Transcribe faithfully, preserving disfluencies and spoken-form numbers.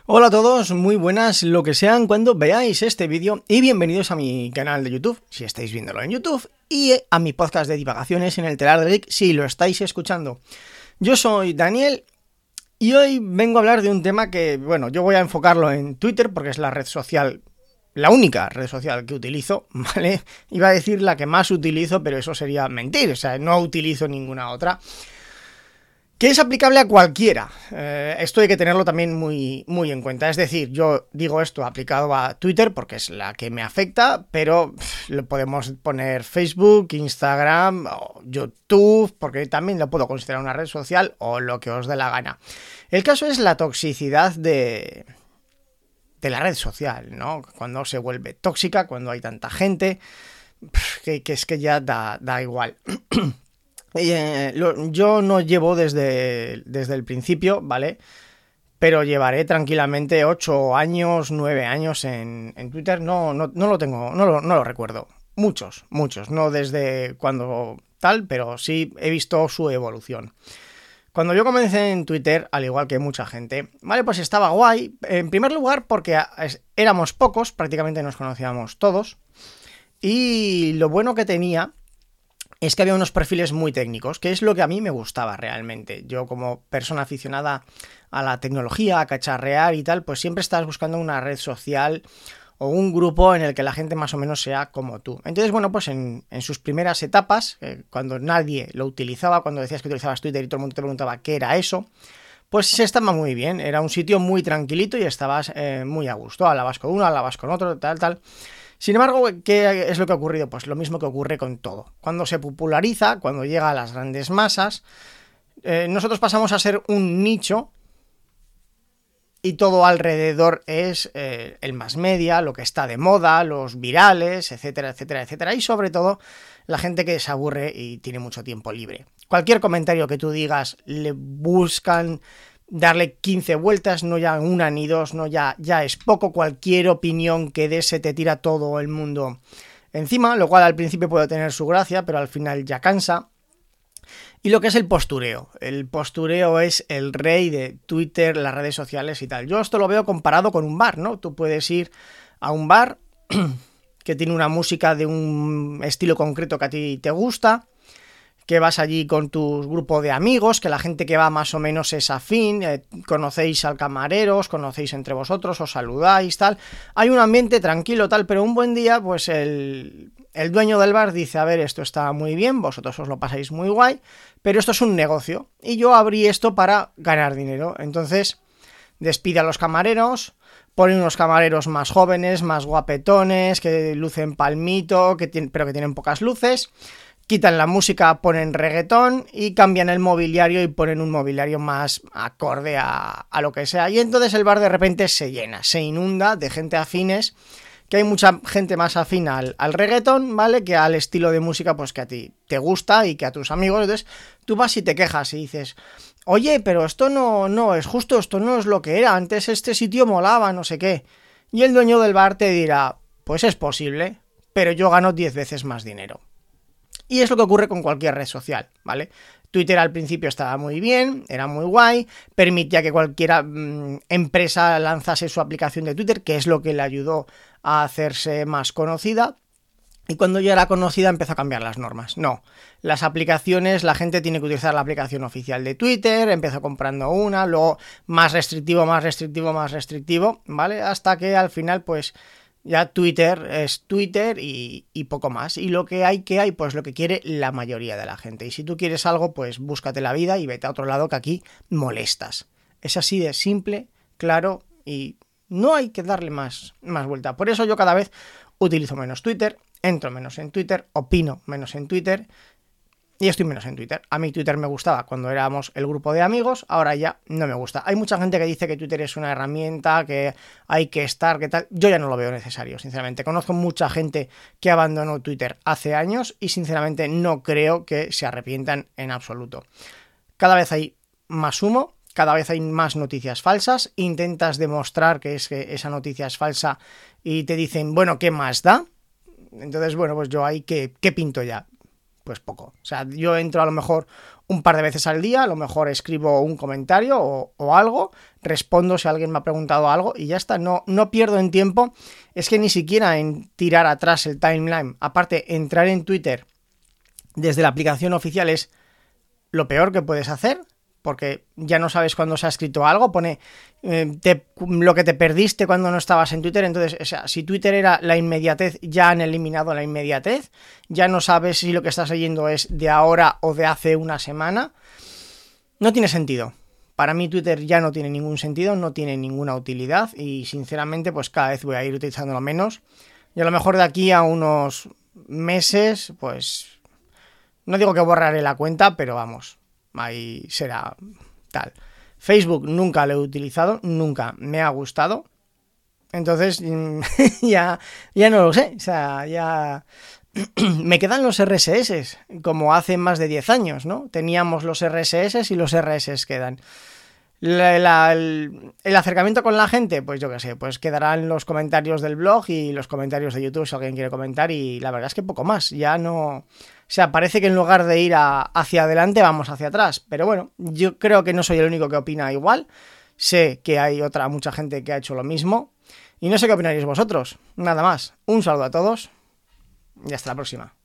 Hola a todos, muy buenas lo que sean cuando veáis este vídeo y bienvenidos a mi canal de YouTube, si estáis viéndolo en YouTube, y a mi podcast de divagaciones en el Telar de Geek, si lo estáis escuchando. Yo soy Daniel y hoy vengo a hablar de un tema que, bueno, yo voy a enfocarlo en Twitter porque es la red social, la única red social que utilizo, ¿vale? Iba a decir la que más utilizo, pero eso sería mentir, o sea, no utilizo ninguna otra. Que es aplicable a cualquiera. Eh, esto hay que tenerlo también muy, muy en cuenta. Es decir, yo digo esto aplicado a Twitter porque es la que me afecta, pero pff, lo podemos poner Facebook, Instagram, o YouTube, porque también lo puedo considerar una red social o lo que os dé la gana. El caso es la toxicidad de, de la red social, ¿no? Cuando se vuelve tóxica, cuando hay tanta gente, pff, que, que es que ya da, da igual. Eh, lo, yo no llevo desde, desde el principio, ¿vale? Pero llevaré tranquilamente ocho años, nueve años en, en Twitter. No, no, no lo tengo, no lo, no lo recuerdo. Muchos, muchos. No desde cuando tal, pero sí he visto su evolución. Cuando yo comencé en Twitter, al igual que mucha gente, ¿vale? Pues estaba guay. En primer lugar, porque éramos pocos, prácticamente nos conocíamos todos. Y lo bueno que tenía es que había unos perfiles muy técnicos, que es lo que a mí me gustaba realmente. Yo, como persona aficionada a la tecnología, a cacharrear y tal, pues siempre estás buscando una red social o un grupo en el que la gente más o menos sea como tú. Entonces, bueno, pues en, en sus primeras etapas, eh, cuando nadie lo utilizaba, cuando decías que utilizabas Twitter y todo el mundo te preguntaba qué era eso, pues se estaba muy bien. Era un sitio muy tranquilito y estabas eh, muy a gusto. Hablabas con uno, hablabas con otro, tal, tal. Sin embargo, ¿qué es lo que ha ocurrido? Pues lo mismo que ocurre con todo. Cuando se populariza, cuando llega a las grandes masas, eh, nosotros pasamos a ser un nicho y todo alrededor es eh, el mass media, lo que está de moda, los virales, etcétera, etcétera, etcétera. Y sobre todo, la gente que se aburre y tiene mucho tiempo libre. Cualquier comentario que tú digas, le buscan darle quince vueltas, no ya una ni dos, no ya, ya es poco. Cualquier opinión que des se te tira todo el mundo encima, lo cual al principio puede tener su gracia, pero al final ya cansa. Y lo que es el postureo. El postureo es el rey de Twitter, las redes sociales y tal. Yo esto lo veo comparado con un bar, ¿no? Tú puedes ir a un bar que tiene una música de un estilo concreto que a ti te gusta, que vas allí con tu grupo de amigos, que la gente que va más o menos es afín, eh, conocéis al camarero, os conocéis entre vosotros, os saludáis, tal. Hay un ambiente tranquilo, tal, pero un buen día, pues el, el dueño del bar dice, a ver, esto está muy bien, vosotros os lo pasáis muy guay, pero esto es un negocio, y yo abrí esto para ganar dinero. Entonces, despide a los camareros, pone unos camareros más jóvenes, más guapetones, que lucen palmito, que tienen, pero que tienen pocas luces. Quitan la música, ponen reggaetón y cambian el mobiliario y ponen un mobiliario más acorde a, a lo que sea. Y entonces el bar de repente se llena, se inunda de gente afines, que hay mucha gente más afín al, al reggaetón, ¿vale? Que al estilo de música pues que a ti te gusta y que a tus amigos. Entonces tú vas y te quejas y dices, oye, pero esto no, no es justo, esto no es lo que era, antes este sitio molaba, no sé qué. Y el dueño del bar te dirá, pues es posible, pero yo gano diez veces más dinero. Y es lo que ocurre con cualquier red social, ¿vale? Twitter al principio estaba muy bien, era muy guay, permitía que cualquier mmm, empresa lanzase su aplicación de Twitter, que es lo que le ayudó a hacerse más conocida. Y cuando ya era conocida empezó a cambiar las normas. No, las aplicaciones, la gente tiene que utilizar la aplicación oficial de Twitter, empezó comprando una, luego más restrictivo, más restrictivo, más restrictivo, ¿vale? Hasta que al final, pues ya Twitter es Twitter y, y poco más. Y lo que hay, que hay, pues lo que quiere la mayoría de la gente. Y si tú quieres algo, pues búscate la vida y vete a otro lado que aquí molestas. Es así de simple, claro, y no hay que darle más, más vuelta. Por eso yo cada vez utilizo menos Twitter, entro menos en Twitter, opino menos en Twitter y estoy menos en Twitter. A mí Twitter me gustaba cuando éramos el grupo de amigos, ahora ya no me gusta. Hay mucha gente que dice que Twitter es una herramienta, que hay que estar, que tal. Yo ya no lo veo necesario, sinceramente. Conozco mucha gente que abandonó Twitter hace años y sinceramente no creo que se arrepientan en absoluto. Cada vez hay más humo, cada vez hay más noticias falsas, intentas demostrar que, es, que esa noticia es falsa y te dicen, bueno, ¿qué más da? Entonces, bueno, pues yo ahí, ¿qué, qué pinto ya? Pues poco. O sea, yo entro a lo mejor un par de veces al día, a lo mejor escribo un comentario o, o algo, respondo si alguien me ha preguntado algo y ya está, no, no pierdo en tiempo, es que ni siquiera en tirar atrás el timeline, aparte entrar en Twitter desde la aplicación oficial es lo peor que puedes hacer, porque ya no sabes cuándo se ha escrito algo, pone eh, te, lo que te perdiste cuando no estabas en Twitter, entonces, o sea, si Twitter era la inmediatez, ya han eliminado la inmediatez, ya no sabes si lo que estás leyendo es de ahora o de hace una semana, no tiene sentido. Para mí Twitter ya no tiene ningún sentido, no tiene ninguna utilidad y sinceramente pues cada vez voy a ir utilizándolo menos y a lo mejor de aquí a unos meses pues no digo que borraré la cuenta, pero vamos, ahí será tal. Facebook nunca lo he utilizado, nunca me ha gustado, entonces ya, ya no lo sé, o sea, ya me quedan los R S S, como hace más de diez años, ¿no? Teníamos los R S S y los R S S quedan. La, la, el, el acercamiento con la gente, pues yo qué sé, pues quedarán los comentarios del blog y los comentarios de YouTube si alguien quiere comentar y la verdad es que poco más, ya no... O sea, parece que en lugar de ir a, hacia adelante vamos hacia atrás, pero bueno, yo creo que no soy el único que opina igual, sé que hay otra mucha gente que ha hecho lo mismo y no sé qué opinaréis vosotros, nada más, un saludo a todos y hasta la próxima.